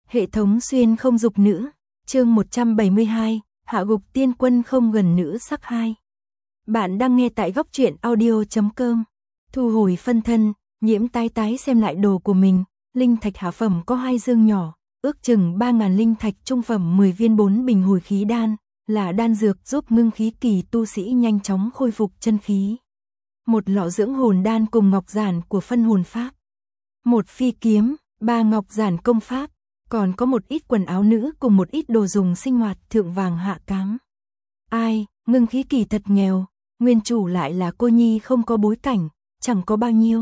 Hệ thống xuyên không dục nữ, chương 172, hạ gục tiên quân không gần nữ sắc 2. Bạn đang nghe tại góc truyện audio.com. Thu hồi phân thân, Nhiễm tái tái xem lại đồ của mình, linh thạch hạ phẩm có 2 dương nhỏ, ước chừng 3.000 linh thạch, trung phẩm 10 viên 4 bình hồi khí đan, là đan dược giúp ngưng khí kỳ tu sĩ nhanh chóng khôi phục chân khí. Một lọ dưỡng hồn đan cùng ngọc giản của phân hồn pháp. Một phi kiếm, 3 ngọc giản công pháp, còn có một ít quần áo nữ cùng một ít đồ dùng sinh hoạt thượng vàng hạ cám. Ai, ngưng khí kỳ thật nghèo, nguyên chủ lại là cô nhi không có bối cảnh, chẳng có bao nhiêu.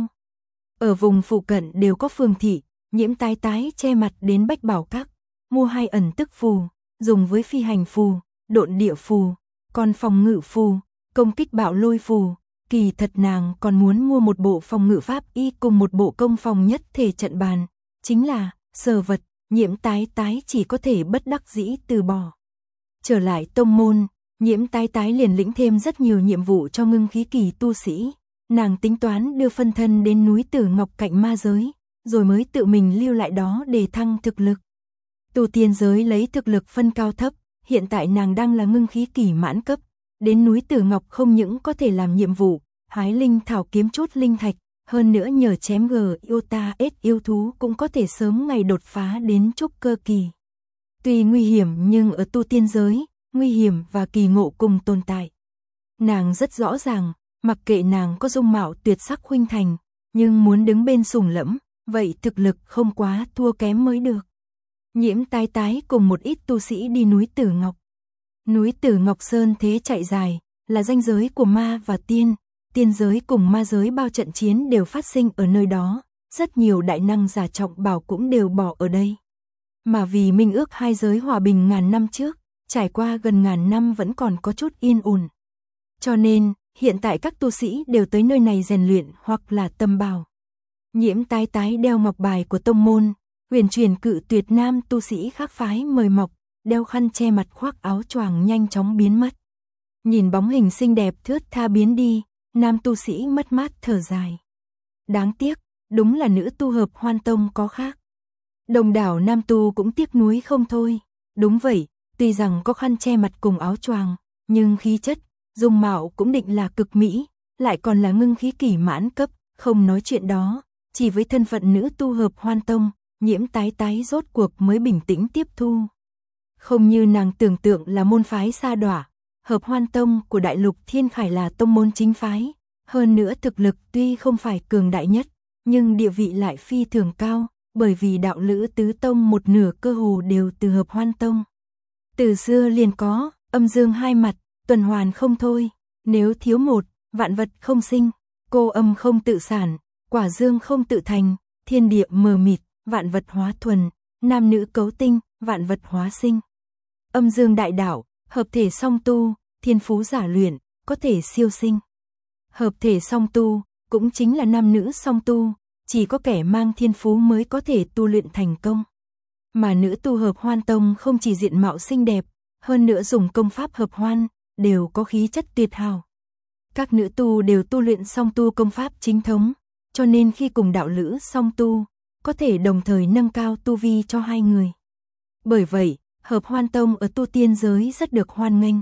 Ở vùng phụ cận đều có phường thị, Nhiễm tái tái che mặt đến Bách Bảo Các, mua 2 ẩn tức phù, dùng với phi hành phù, độn địa phù, còn phòng ngự phù, công kích bạo lôi phù. Kỳ thật nàng còn muốn mua một bộ phòng ngự pháp y cùng một bộ công phòng nhất thể trận bàn, chính là sở vật, Nhiễm tái tái chỉ có thể bất đắc dĩ từ bỏ. Trở lại tông môn, Nhiễm tái tái liền lĩnh thêm rất nhiều nhiệm vụ cho ngưng khí kỳ tu sĩ. Nàng tính toán đưa phân thân đến núi Tử Ngọc cạnh ma giới, rồi mới tự mình lưu lại đó để thăng thực lực. Tu tiên giới lấy thực lực phân cao thấp, hiện tại nàng đang là ngưng khí kỳ mãn cấp. Đến núi Tử Ngọc không những có thể làm nhiệm vụ, hái linh thảo kiếm chút linh thạch, hơn nữa nhờ chém Iota S yêu thú cũng có thể sớm ngày đột phá đến trúc cơ kỳ. Tuy nguy hiểm nhưng ở tu tiên giới, nguy hiểm và kỳ ngộ cùng tồn tại. Nàng rất rõ ràng, mặc kệ nàng có dung mạo tuyệt sắc khuynh thành, nhưng muốn đứng bên sủng lẫm, vậy thực lực không quá thua kém mới được. Nhiễm tái tái cùng một ít tu sĩ đi núi Tử Ngọc. Núi Tử Ngọc Sơn thế chạy dài, là ranh giới của ma và tiên, tiên giới cùng ma giới bao trận chiến đều phát sinh ở nơi đó, rất nhiều đại năng giả trọng bảo cũng đều bỏ ở đây. Mà vì minh ước hai giới hòa bình ngàn năm trước, trải qua gần ngàn năm vẫn còn có chút yên ổn. Cho nên, hiện tại các tu sĩ đều tới nơi này rèn luyện hoặc là tâm bảo. Nhiễm tái tái đeo ngọc bài của tông môn, huyền truyền cự tuyệt nam tu sĩ khác phái mời mọc, đeo khăn che mặt khoác áo choàng nhanh chóng biến mất. Nhìn bóng hình xinh đẹp thướt tha biến đi, nam tu sĩ mất mát thở dài. Đáng tiếc, đúng là nữ tu hợp Hoan Tông có khác. Đồng đảo nam tu cũng tiếc nuối không thôi. Đúng vậy, tuy rằng có khăn che mặt cùng áo choàng, nhưng khí chất, dung mạo cũng định là cực mỹ, lại còn là ngưng khí kỳ mãn cấp, không nói chuyện đó, chỉ với thân phận nữ tu hợp Hoan Tông, Nhiễm tái tái rốt cuộc mới bình tĩnh tiếp thu. Không như nàng tưởng tượng là môn phái sa đọa, hợp Hoan Tông của đại lục Thiên Khải là tông môn chính phái, hơn nữa thực lực tuy không phải cường đại nhất, nhưng địa vị lại phi thường cao, bởi vì đạo lữ tứ tông một nửa cơ hồ đều từ hợp Hoan Tông. Từ xưa liền có, âm dương hai mặt, tuần hoàn không thôi, nếu thiếu một, vạn vật không sinh, cô âm không tự sản, quả dương không tự thành, thiên địa mờ mịt, vạn vật hóa thuần, nam nữ cấu tinh, vạn vật hóa sinh. Âm dương đại đạo, hợp thể song tu, thiên phú giả luyện, có thể siêu sinh. Hợp thể song tu, cũng chính là nam nữ song tu, chỉ có kẻ mang thiên phú mới có thể tu luyện thành công. Mà nữ tu hợp Hoan Tông không chỉ diện mạo xinh đẹp, hơn nữa dùng công pháp hợp hoan, đều có khí chất tuyệt hảo. Các nữ tu đều tu luyện song tu công pháp chính thống, cho nên khi cùng đạo lữ song tu, có thể đồng thời nâng cao tu vi cho hai người. Bởi vậy, hợp Hoan Tông ở tu tiên giới rất được hoan nghênh.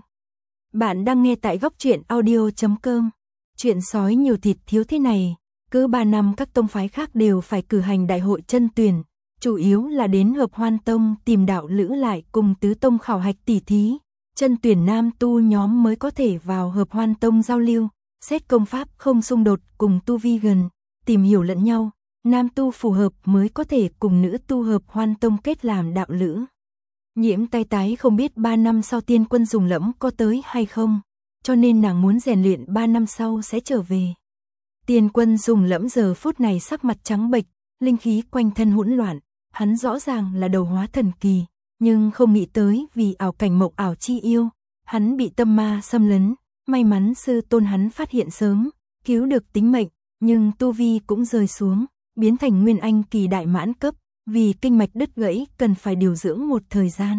Bạn đang nghe tại góc truyện audio.com. Chuyện sói nhiều thịt thiếu thế này, cứ 3 năm các tông phái khác đều phải cử hành đại hội chân tuyển, chủ yếu là đến hợp Hoan Tông tìm đạo lữ lại cùng tứ tông khảo hạch tỉ thí. Chân tuyển nam tu nhóm mới có thể vào hợp Hoan Tông giao lưu, xét công pháp không xung đột cùng tu vi gần, tìm hiểu lẫn nhau, nam tu phù hợp mới có thể cùng nữ tu hợp Hoan Tông kết làm đạo lữ. Nhiễm tái tái không biết 3 năm sau tiên quân dùng lẫm có tới hay không, cho nên nàng muốn rèn luyện 3 năm sau sẽ trở về. Tiên quân dùng lẫm giờ phút này sắc mặt trắng bệch, linh khí quanh thân hỗn loạn, hắn rõ ràng là đầu hóa thần kỳ, nhưng không nghĩ tới vì ảo cảnh mộng ảo chi yêu, hắn bị tâm ma xâm lấn, may mắn sư tôn hắn phát hiện sớm, cứu được tính mệnh, nhưng tu vi cũng rơi xuống, biến thành nguyên anh kỳ đại mãn cấp. Vì kinh mạch đứt gãy cần phải điều dưỡng một thời gian.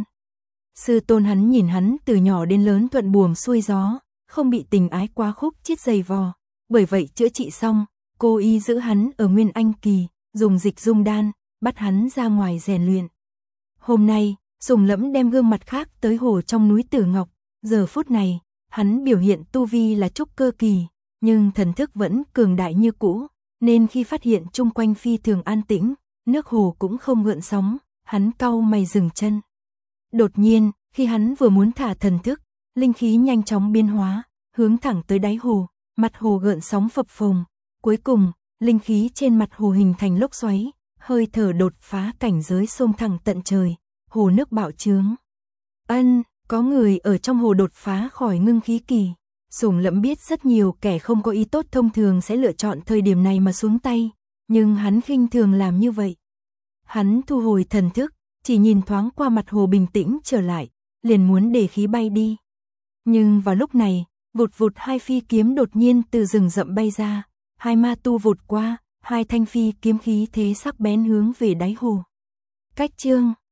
Sư tôn hắn nhìn hắn từ nhỏ đến lớn thuận buồm xuôi gió, không bị tình ái quá khúc chết dày vò. Bởi vậy chữa trị xong, cô y giữ hắn ở nguyên anh kỳ, dùng dịch dung đan, bắt hắn ra ngoài rèn luyện. Hôm nay, Sùng Lẫm đem gương mặt khác tới hồ trong núi Tử Ngọc, giờ phút này, hắn biểu hiện tu vi là trúc cơ kỳ, nhưng thần thức vẫn cường đại như cũ, nên khi phát hiện chung quanh phi thường an tĩnh, nước hồ cũng không gợn sóng, hắn cau mày dừng chân. Đột nhiên, khi hắn vừa muốn thả thần thức, linh khí nhanh chóng biến hóa, hướng thẳng tới đáy hồ, mặt hồ gợn sóng phập phồng, cuối cùng, linh khí trên mặt hồ hình thành lốc xoáy, hơi thở đột phá cảnh giới xông thẳng tận trời, hồ nước bạo trướng. Có người ở trong hồ đột phá khỏi ngưng khí kỳ. Sùng Lẫm biết rất nhiều kẻ không có ý tốt thông thường sẽ lựa chọn thời điểm này mà xuống tay, nhưng hắn khinh thường làm như vậy. Hắn thu hồi thần thức, chỉ nhìn thoáng qua mặt hồ bình tĩnh trở lại, liền muốn để khí bay đi. Nhưng vào lúc này, vụt vụt hai phi kiếm đột nhiên từ rừng rậm bay ra, hai ma tu vụt qua, hai thanh phi kiếm khí thế sắc bén hướng về đáy hồ. Cách chương